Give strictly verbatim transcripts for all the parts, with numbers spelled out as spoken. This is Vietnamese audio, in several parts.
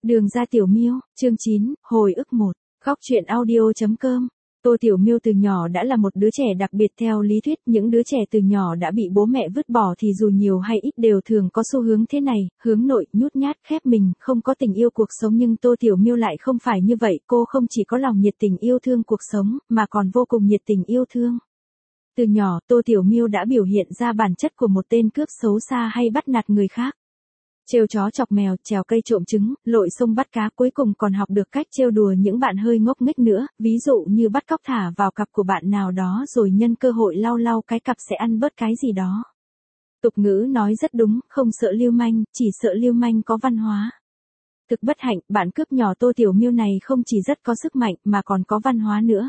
Đường ra Tiểu Miêu, chương chín, hồi ức một, góc truyện audio chấm com. Tô Tiểu Miêu từ nhỏ đã là một đứa trẻ đặc biệt theo lý thuyết, những đứa trẻ từ nhỏ đã bị bố mẹ vứt bỏ thì dù nhiều hay ít đều thường có xu hướng thế này, hướng nội, nhút nhát, khép mình, không có tình yêu cuộc sống, nhưng Tô Tiểu Miêu lại không phải như vậy, cô không chỉ có lòng nhiệt tình yêu thương cuộc sống, mà còn vô cùng nhiệt tình yêu thương. Từ nhỏ, Tô Tiểu Miêu đã biểu hiện ra bản chất của một tên cướp xấu xa hay bắt nạt người khác. Trêu chó chọc mèo, trèo cây trộm trứng, lội sông bắt cá, cuối cùng còn học được cách trêu đùa những bạn hơi ngốc nghếch nữa, ví dụ như bắt cóc thả vào cặp của bạn nào đó rồi nhân cơ hội lau lau cái cặp sẽ ăn bớt cái gì đó. Tục ngữ nói rất đúng, không sợ lưu manh, chỉ sợ lưu manh có văn hóa. Thực bất hạnh, bạn cướp nhỏ Tô Tiểu Miêu này không chỉ rất có sức mạnh mà còn có văn hóa nữa.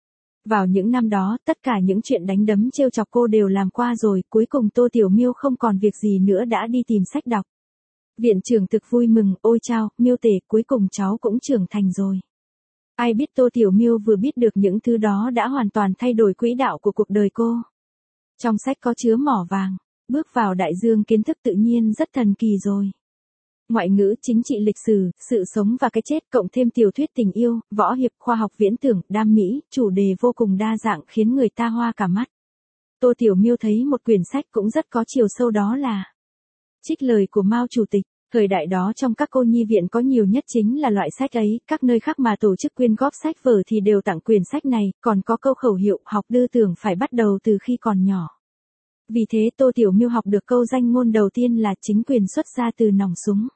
Vào những năm đó, tất cả những chuyện đánh đấm trêu chọc cô đều làm qua rồi, cuối cùng Tô Tiểu Miêu không còn việc gì nữa đã đi tìm sách đọc. Viện trưởng thực vui mừng, ôi chao, Miêu tể, cuối cùng cháu cũng trưởng thành rồi. Ai biết Tô Tiểu Miêu vừa biết được những thứ đó đã hoàn toàn thay đổi quỹ đạo của cuộc đời cô. Trong sách có chứa mỏ vàng, bước vào đại dương kiến thức tự nhiên rất thần kỳ rồi. Ngoại ngữ, chính trị, lịch sử, sự sống và cái chết, cộng thêm tiểu thuyết tình yêu, võ hiệp, khoa học viễn tưởng, đam mỹ, chủ đề vô cùng đa dạng khiến người ta hoa cả mắt. Tô Tiểu Miêu thấy một quyển sách cũng rất có chiều sâu, đó là Trích lời của Mao Chủ tịch. Thời đại đó trong các cô nhi viện có nhiều nhất chính là loại sách ấy, các nơi khác mà tổ chức quyên góp sách vở thì đều tặng quyển sách này, còn có câu khẩu hiệu học tư tưởng phải bắt đầu từ khi còn nhỏ. Vì thế Tô Tiểu Miêu học được câu danh ngôn đầu tiên là chính quyền xuất ra từ nòng súng.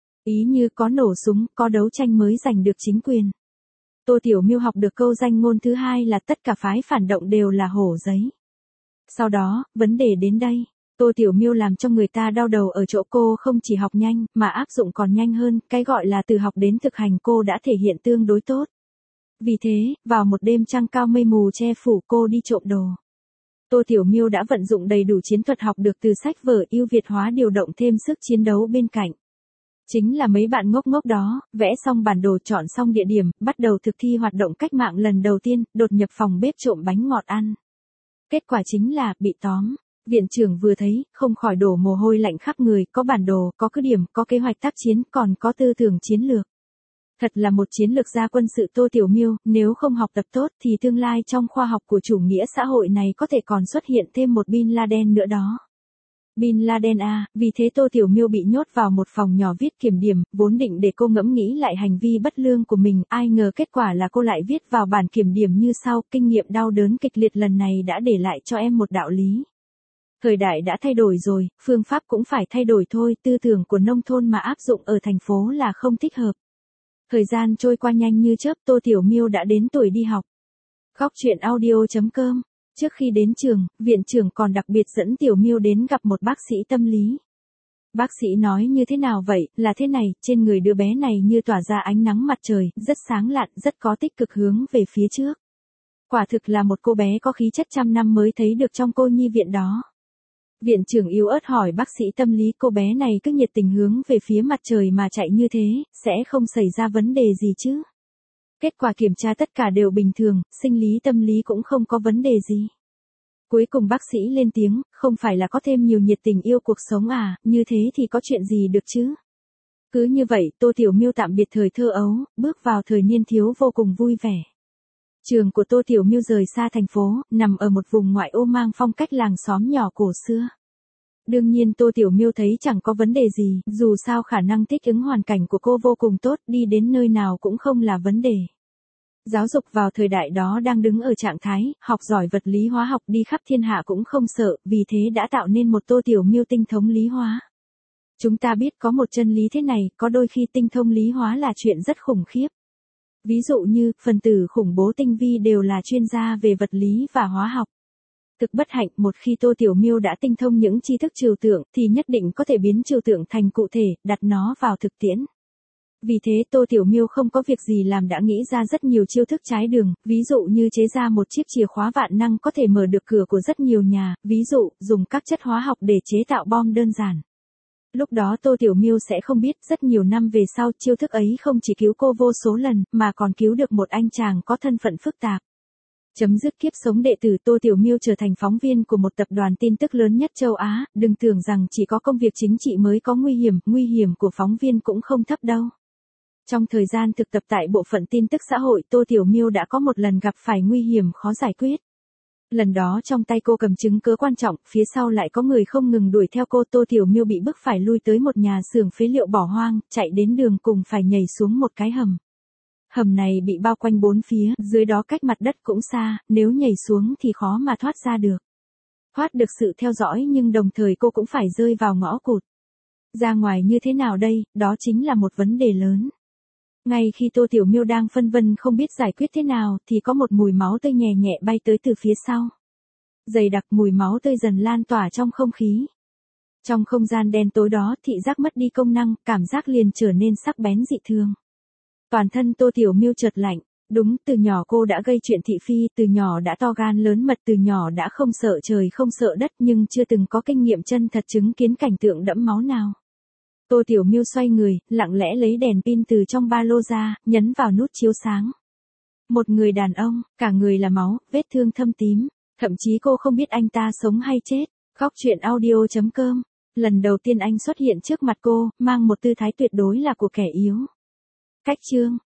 Ý như có nổ súng, có đấu tranh mới giành được chính quyền. Tô Tiểu Miêu học được câu danh ngôn thứ hai là tất cả phái phản động đều là hổ giấy. Sau đó, vấn đề đến đây. Tô Tiểu Miêu làm cho người ta đau đầu ở chỗ cô không chỉ học nhanh, mà áp dụng còn nhanh hơn, cái gọi là từ học đến thực hành cô đã thể hiện tương đối tốt. Vì thế, vào một đêm trăng cao mây mù che phủ cô đi trộm đồ. Tô Tiểu Miêu đã vận dụng đầy đủ chiến thuật học được từ sách vở, ưu việt hóa điều động thêm sức chiến đấu bên cạnh. Chính là mấy bạn ngốc ngốc đó, vẽ xong bản đồ, chọn xong địa điểm, bắt đầu thực thi hoạt động cách mạng lần đầu tiên, đột nhập phòng bếp trộm bánh ngọt ăn. Kết quả chính là, bị tóm. Viện trưởng vừa thấy, không khỏi đổ mồ hôi lạnh khắp người, có bản đồ, có cứ điểm, có kế hoạch tác chiến, còn có tư tưởng chiến lược. Thật là một chiến lược gia quân sự. Tô Tiểu Miêu, nếu không học tập tốt thì tương lai trong khoa học của chủ nghĩa xã hội này có thể còn xuất hiện thêm một Bin Laden nữa đó. Bin Laden à, vì thế Tô Tiểu Miêu bị nhốt vào một phòng nhỏ viết kiểm điểm, vốn định để cô ngẫm nghĩ lại hành vi bất lương của mình, ai ngờ kết quả là cô lại viết vào bản kiểm điểm như sau: kinh nghiệm đau đớn kịch liệt lần này đã để lại cho em một đạo lý. Thời đại đã thay đổi rồi, phương pháp cũng phải thay đổi thôi, tư tưởng của nông thôn mà áp dụng ở thành phố là không thích hợp. Thời gian trôi qua nhanh như chớp, Tô Tiểu Miêu đã đến tuổi đi học. Góc truyện audio chấm com. Trước khi đến trường, viện trưởng còn đặc biệt dẫn Tiểu Miêu đến gặp một bác sĩ tâm lý. Bác sĩ nói như thế nào vậy, là thế này, trên người đứa bé này như tỏa ra ánh nắng mặt trời, rất sáng lạn, rất có tích cực hướng về phía trước. Quả thực là một cô bé có khí chất trăm năm mới thấy được trong cô nhi viện đó. Viện trưởng yếu ớt hỏi bác sĩ tâm lý, cô bé này cứ nhiệt tình hướng về phía mặt trời mà chạy như thế, sẽ không xảy ra vấn đề gì chứ? Kết quả kiểm tra tất cả đều bình thường, sinh lý tâm lý cũng không có vấn đề gì. Cuối cùng bác sĩ lên tiếng, không phải là có thêm nhiều nhiệt tình yêu cuộc sống à, như thế thì có chuyện gì được chứ? Cứ như vậy, Tô Tiểu Miêu tạm biệt thời thơ ấu, bước vào thời niên thiếu vô cùng vui vẻ. Trường của Tô Tiểu Miêu rời xa thành phố, nằm ở một vùng ngoại ô mang phong cách làng xóm nhỏ cổ xưa. Đương nhiên Tô Tiểu Miêu thấy chẳng có vấn đề gì, dù sao khả năng thích ứng hoàn cảnh của cô vô cùng tốt, đi đến nơi nào cũng không là vấn đề. Giáo dục vào thời đại đó đang đứng ở trạng thái, học giỏi vật lý hóa học đi khắp thiên hạ cũng không sợ, vì thế đã tạo nên một Tô Tiểu Miêu tinh thông lý hóa. Chúng ta biết có một chân lý thế này, có đôi khi tinh thông lý hóa là chuyện rất khủng khiếp. Ví dụ như, phần tử khủng bố tinh vi đều là chuyên gia về vật lý và hóa học. Thực bất hạnh, một khi Tô Tiểu Miêu đã tinh thông những tri thức trừu tượng, thì nhất định có thể biến trừu tượng thành cụ thể, đặt nó vào thực tiễn. Vì thế Tô Tiểu Miêu không có việc gì làm đã nghĩ ra rất nhiều chiêu thức trái đường, ví dụ như chế ra một chiếc chìa khóa vạn năng có thể mở được cửa của rất nhiều nhà, ví dụ, dùng các chất hóa học để chế tạo bom đơn giản. Lúc đó Tô Tiểu Miêu sẽ không biết, rất nhiều năm về sau, chiêu thức ấy không chỉ cứu cô vô số lần, mà còn cứu được một anh chàng có thân phận phức tạp. Chấm dứt kiếp sống đệ tử, Tô Tiểu Miêu trở thành phóng viên của một tập đoàn tin tức lớn nhất châu Á, đừng tưởng rằng chỉ có công việc chính trị mới có nguy hiểm, nguy hiểm của phóng viên cũng không thấp đâu. Trong thời gian thực tập tại bộ phận tin tức xã hội, Tô Tiểu Miêu đã có một lần gặp phải nguy hiểm khó giải quyết. Lần đó trong tay cô cầm chứng cứ quan trọng, phía sau lại có người không ngừng đuổi theo cô. Tô Tiểu Miêu bị bức phải lui tới một nhà xưởng phế liệu bỏ hoang, chạy đến đường cùng phải nhảy xuống một cái hầm. Hầm này bị bao quanh bốn phía, dưới đó cách mặt đất cũng xa, nếu nhảy xuống thì khó mà thoát ra được. Thoát được sự theo dõi nhưng đồng thời cô cũng phải rơi vào ngõ cụt. Ra ngoài như thế nào đây, đó chính là một vấn đề lớn. Ngay khi Tô Tiểu Miêu đang phân vân không biết giải quyết thế nào thì có một mùi máu tươi nhẹ nhẹ bay tới từ phía sau. Dày đặc mùi máu tươi dần lan tỏa trong không khí. Trong không gian đen tối đó, thị giác mất đi công năng, cảm giác liền trở nên sắc bén dị thường. Toàn thân Tô Tiểu Miêu chợt lạnh. Đúng, từ nhỏ cô đã gây chuyện thị phi, từ nhỏ đã to gan lớn mật, từ nhỏ đã không sợ trời không sợ đất nhưng chưa từng có kinh nghiệm chân thật chứng kiến cảnh tượng đẫm máu nào. Tô Tiểu Miêu xoay người, lặng lẽ lấy đèn pin từ trong ba lô ra, nhấn vào nút chiếu sáng. Một người đàn ông, cả người là máu, vết thương thâm tím, thậm chí cô không biết anh ta sống hay chết. Khóc chuyện audio chấm com. Lần đầu tiên anh xuất hiện trước mặt cô, mang một tư thái tuyệt đối là của kẻ yếu. Cách chương